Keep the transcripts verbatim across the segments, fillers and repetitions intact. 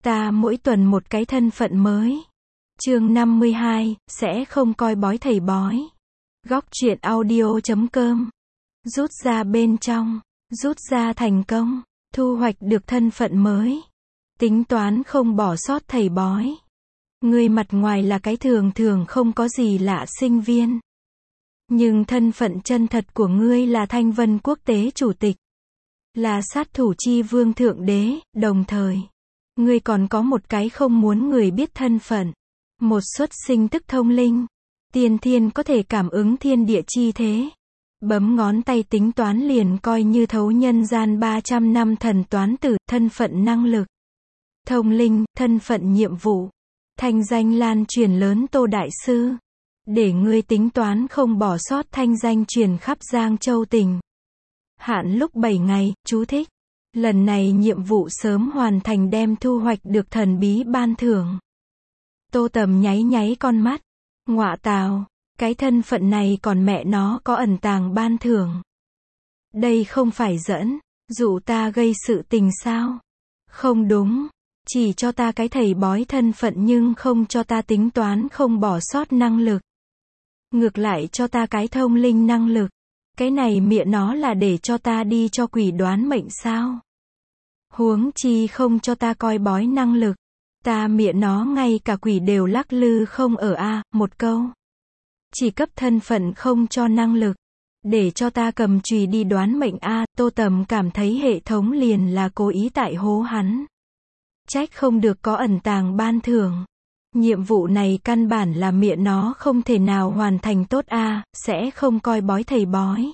Ta mỗi tuần một cái thân phận mới. Chương năm mươi hai, sẽ không coi bói thầy bói. Góc truyện audio chấm com. Rút ra bên trong. Rút ra thành công. Thu hoạch được thân phận mới. Tính toán không bỏ sót thầy bói. Người mặt ngoài là cái thường thường không có gì lạ sinh viên. Nhưng thân phận chân thật của ngươi là Thanh Vân Quốc tế chủ tịch. Là sát thủ chi vương thượng đế, đồng thời. Ngươi còn có một cái không muốn người biết thân phận. Một xuất sinh tức thông linh. Tiên thiên có thể cảm ứng thiên địa chi thế. Bấm ngón tay tính toán liền coi như thấu nhân gian ba trăm năm thần toán tử, thân phận năng lực. Thông linh, thân phận nhiệm vụ. Thanh danh lan truyền lớn Tô Đại Sư. Để ngươi tính toán không bỏ sót thanh danh truyền khắp Giang Châu tỉnh. Hạn lúc bảy ngày, chú thích. Lần này nhiệm vụ sớm hoàn thành đem thu hoạch được thần bí ban thưởng. Tô Tầm nháy nháy con mắt. Ngọa tào, cái thân phận này còn mẹ nó có ẩn tàng ban thưởng. Đây không phải dẫn, dụ ta gây sự tình sao? Không đúng, chỉ cho ta cái thầy bói thân phận nhưng không cho ta tính toán không bỏ sót năng lực. Ngược lại cho ta cái thông linh năng lực. Cái này mẹ nó là để cho ta đi cho quỷ đoán mệnh sao? Huống chi không cho ta coi bói năng lực. Ta mẹ nó ngay cả quỷ đều lắc lư không ở a, một câu. Chỉ cấp thân phận không cho năng lực. Để cho ta cầm chùy đi đoán mệnh a, Tô Tầm cảm thấy hệ thống liền là cố ý tại hố hắn. Trách không được có ẩn tàng ban thưởng. Nhiệm vụ này căn bản là mẹ nó không thể nào hoàn thành tốt a, sẽ không coi bói thầy bói.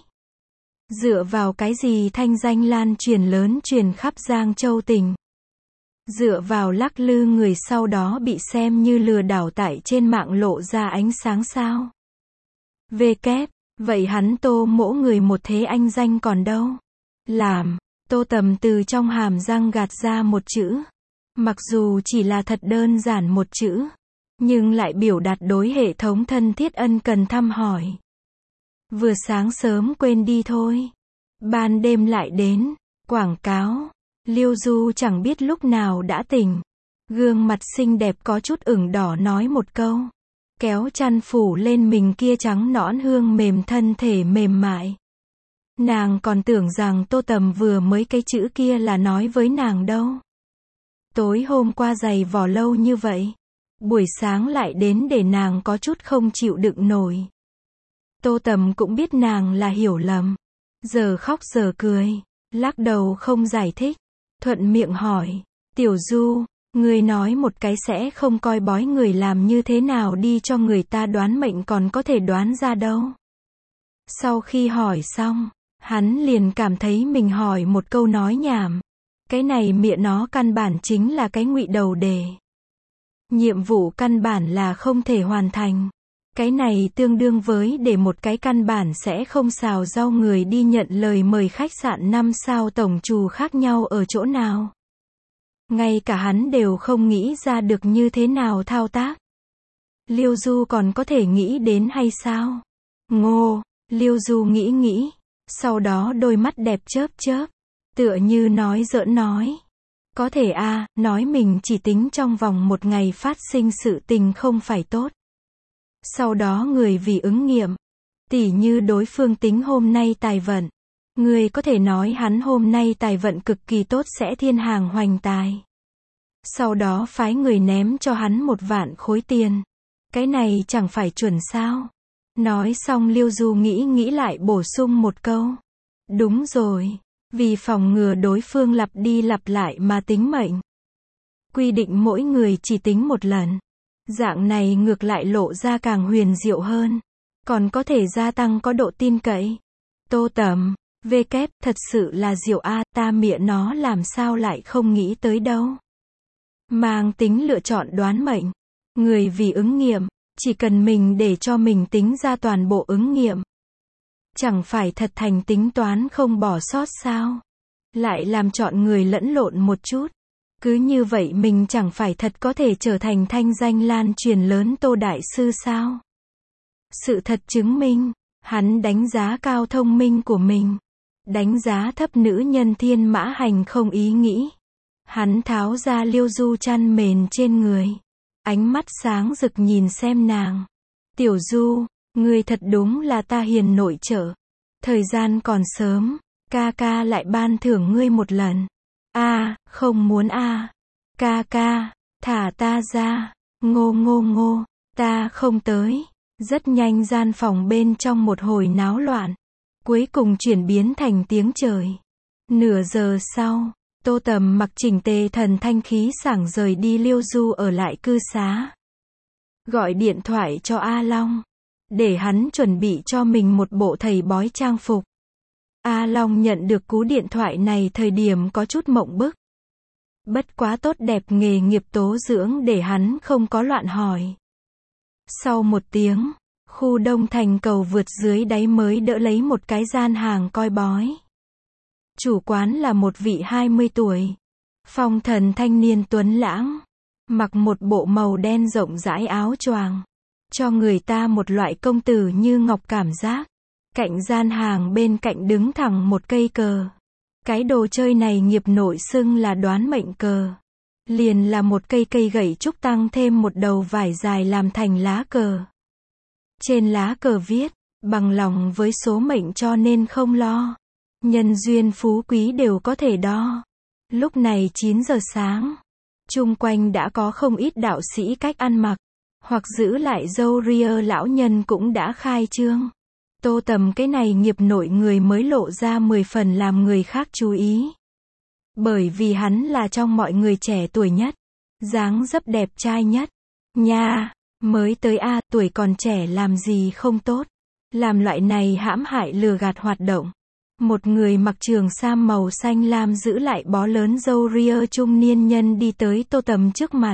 Dựa vào cái gì thanh danh lan truyền lớn truyền khắp Giang Châu tỉnh. Dựa vào lắc lư người sau đó bị xem như lừa đảo tại trên mạng lộ ra ánh sáng sao. Về kép, vậy hắn Tô mỗ người một thế anh danh còn đâu. Làm, Tô Tầm từ trong hàm răng gạt ra một chữ. Mặc dù chỉ là thật đơn giản một chữ, nhưng lại biểu đạt đối hệ thống thân thiết ân cần thăm hỏi. Vừa sáng sớm quên đi thôi. Ban đêm lại đến. Quảng cáo. Liêu Du chẳng biết lúc nào đã tỉnh. Gương mặt xinh đẹp có chút ửng đỏ nói một câu. Kéo chăn phủ lên mình kia trắng nõn hương mềm thân thể mềm mại. Nàng còn tưởng rằng Tô Tầm vừa mới cái chữ kia là nói với nàng đâu. Tối hôm qua giày vò lâu như vậy. Buổi sáng lại đến để nàng có chút không chịu đựng nổi. Tô Tầm cũng biết nàng là hiểu lầm. Giờ khóc giờ cười. Lắc đầu không giải thích. Thuận miệng hỏi. Tiểu Du, người nói một cái sẽ không coi bói người làm như thế nào đi cho người ta đoán mệnh còn có thể đoán ra đâu. Sau khi hỏi xong, hắn liền cảm thấy mình hỏi một câu nói nhảm. Cái này mẹ nó căn bản chính là cái ngụy đầu đề. Nhiệm vụ căn bản là không thể hoàn thành. Cái này tương đương với để một cái căn bản sẽ không xào rau người đi nhận lời mời khách sạn năm sao tổng trù khác nhau ở chỗ nào. Ngay cả hắn đều không nghĩ ra được như thế nào thao tác. Liêu Du còn có thể nghĩ đến hay sao? Ngô, Liêu Du nghĩ nghĩ, sau đó đôi mắt đẹp chớp chớp, tựa như nói giỡn nói. Có thể a, à, nói mình chỉ tính trong vòng một ngày phát sinh sự tình không phải tốt. Sau đó người vì ứng nghiệm, tỉ như đối phương tính hôm nay tài vận. Người có thể nói hắn hôm nay tài vận cực kỳ tốt sẽ thiên hàng hoành tài. Sau đó phái người ném cho hắn một vạn khối tiền. Cái này chẳng phải chuẩn sao. Nói xong Liêu Du nghĩ nghĩ lại bổ sung một câu. Đúng rồi, vì phòng ngừa đối phương lặp đi lặp lại mà tính mệnh. Quy định mỗi người chỉ tính một lần. Dạng này ngược lại lộ ra càng huyền diệu hơn. Còn có thể gia tăng có độ tin cậy. Tô Tầm, vê kép, thật sự là diệu a, ta mẹ nó làm sao lại không nghĩ tới đâu. Mang tính lựa chọn đoán mệnh. Người vì ứng nghiệm, chỉ cần mình để cho mình tính ra toàn bộ ứng nghiệm. Chẳng phải thật thành tính toán không bỏ sót sao. Lại làm chọn người lẫn lộn một chút. Cứ như vậy mình chẳng phải thật có thể trở thành thanh danh lan truyền lớn Tô Đại Sư sao? Sự thật chứng minh, hắn đánh giá cao thông minh của mình. Đánh giá thấp nữ nhân Thiên Mã Hành không ý nghĩ. Hắn tháo ra liêu du chăn mền trên người. Ánh mắt sáng rực nhìn xem nàng. Tiểu Du, ngươi thật đúng là ta hiền nội trợ. Thời gian còn sớm, ca ca lại ban thưởng ngươi một lần. A, à, không muốn a. À. Ca ca, thả ta ra. Ngô ngô ngô, ta không tới. Rất nhanh gian phòng bên trong một hồi náo loạn. Cuối cùng chuyển biến thành tiếng trời. Nửa giờ sau, Tô Tầm mặc chỉnh tề thần thanh khí sảng rời đi Liêu Du ở lại cư xá. Gọi điện thoại cho A Long. Để hắn chuẩn bị cho mình một bộ thầy bói trang phục. A Long nhận được cú điện thoại này thời điểm có chút mộng bức. Bất quá tốt đẹp nghề nghiệp tố dưỡng để hắn không có loạn hỏi. Sau một tiếng, khu Đông Thành cầu vượt dưới đáy mới đỡ lấy một cái gian hàng coi bói. Chủ quán là một vị hai mươi tuổi. Phong thần thanh niên tuấn lãng. Mặc một bộ màu đen rộng rãi áo choàng. Cho người ta một loại công tử như ngọc cảm giác. Cạnh gian hàng bên cạnh đứng thẳng một cây cờ. Cái đồ chơi này nghiệp nội xưng là đoán mệnh cờ. Liền là một cây cây gậy trúc tăng thêm một đầu vải dài làm thành lá cờ. Trên lá cờ viết, bằng lòng với số mệnh cho nên không lo. Nhân duyên phú quý đều có thể đo. Lúc này chín giờ sáng. Chung quanh đã có không ít đạo sĩ cách ăn mặc. Hoặc giữ lại râu ria lão nhân cũng đã khai trương. Tô Tầm cái này nghiệp nội người mới lộ ra mười phần làm người khác chú ý. Bởi vì hắn là trong mọi người trẻ tuổi nhất. Dáng dấp đẹp trai nhất. Nha, mới tới A, tuổi còn trẻ làm gì không tốt. Làm loại này hãm hại lừa gạt hoạt động. Một người mặc trường sam màu xanh lam giữ lại bó lớn râu ria trung niên nhân đi tới Tô Tầm trước mặt.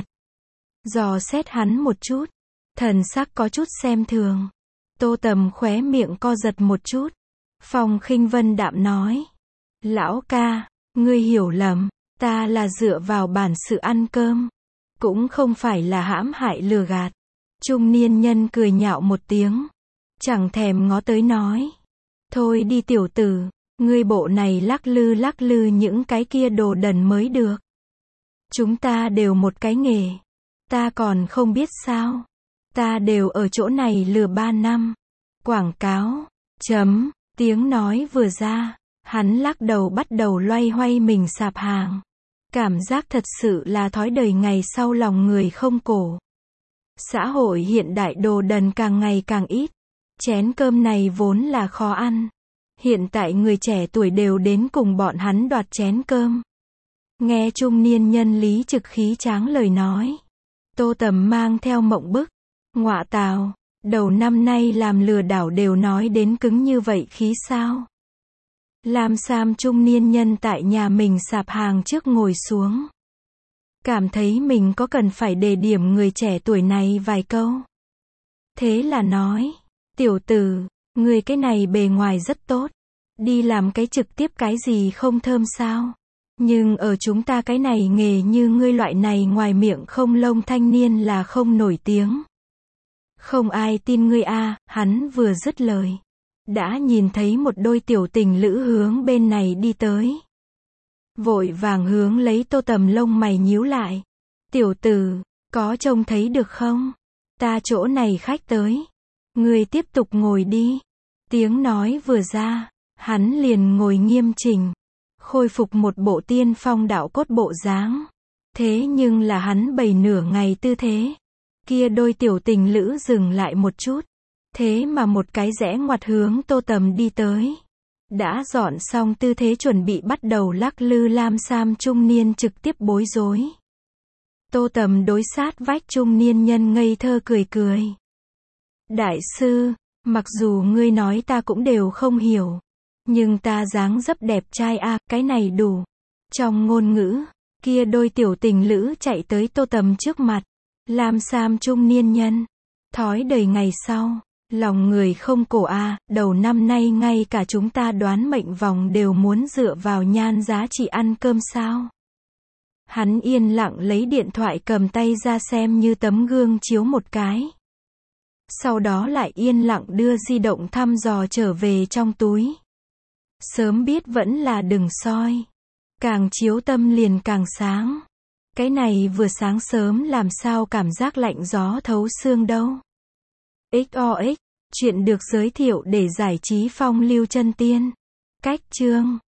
Dò xét hắn một chút. Thần sắc có chút xem thường. Tô Tầm khóe miệng co giật một chút. Phong Khinh Vân đạm nói. Lão ca, ngươi hiểu lầm. Ta là dựa vào bản sự ăn cơm. Cũng không phải là hãm hại lừa gạt. Trung niên nhân cười nhạo một tiếng. Chẳng thèm ngó tới nói. Thôi đi tiểu tử. Ngươi bộ này lắc lư lắc lư những cái kia đồ đần mới được. Chúng ta đều một cái nghề. Ta còn không biết sao. Ta đều ở chỗ này lừa ba năm. Quảng cáo. Chấm. Tiếng nói vừa ra. Hắn lắc đầu bắt đầu loay hoay mình sạp hàng. Cảm giác thật sự là thói đời ngày sau lòng người không cổ. Xã hội hiện đại đồ đần càng ngày càng ít. Chén cơm này vốn là khó ăn. Hiện tại người trẻ tuổi đều đến cùng bọn hắn đoạt chén cơm. Nghe trung niên nhân lý trực khí tráng lời nói. Tô Tầm mang theo mộng bức. Ngọa tào, đầu năm nay làm lừa đảo đều nói đến cứng như vậy khí sao. Lam sam trung niên nhân tại nhà mình sạp hàng trước ngồi xuống. Cảm thấy mình có cần phải đề điểm người trẻ tuổi này vài câu. Thế là nói, tiểu tử, người cái này bề ngoài rất tốt. Đi làm cái trực tiếp cái gì không thơm sao. Nhưng ở chúng ta cái này nghề như ngươi loại này ngoài miệng không lông thanh niên là không nổi tiếng. Không ai tin ngươi a. Hắn vừa dứt lời. Đã nhìn thấy một đôi tiểu tình lữ hướng bên này đi tới. Vội vàng hướng lấy Tô Tầm lông mày nhíu lại. Tiểu tử, có trông thấy được không? Ta chỗ này khách tới. Ngươi tiếp tục ngồi đi. Tiếng nói vừa ra, hắn liền ngồi nghiêm chỉnh. Khôi phục một bộ tiên phong đạo cốt bộ dáng. Thế nhưng là hắn bày nửa ngày tư thế. Kia đôi tiểu tình lữ dừng lại một chút. Thế mà một cái rẽ ngoặt hướng Tô Tầm đi tới. Đã dọn xong tư thế chuẩn bị bắt đầu lắc lư lam sam trung niên trực tiếp bối rối. Tô Tầm đối sát vách trung niên nhân ngây thơ cười cười. Đại sư, mặc dù ngươi nói ta cũng đều không hiểu. Nhưng ta dáng dấp đẹp trai a, cái này đủ. Trong ngôn ngữ, kia đôi tiểu tình lữ chạy tới Tô Tầm trước mặt. Lam sam trung niên nhân. Thói đời ngày sau. Lòng người không cổ a, đầu năm nay ngay cả chúng ta đoán mệnh vòng đều muốn dựa vào nhan giá trị ăn cơm sao. Hắn yên lặng lấy điện thoại cầm tay ra xem như tấm gương chiếu một cái. Sau đó lại yên lặng đưa di động thăm dò trở về trong túi. Sớm biết vẫn là đừng soi. Càng chiếu tâm liền càng sáng. Cái này vừa sáng sớm làm sao cảm giác lạnh gió thấu xương đâu. ích o ích, chuyện được giới thiệu để giải trí phong lưu chân tiên. Cách chương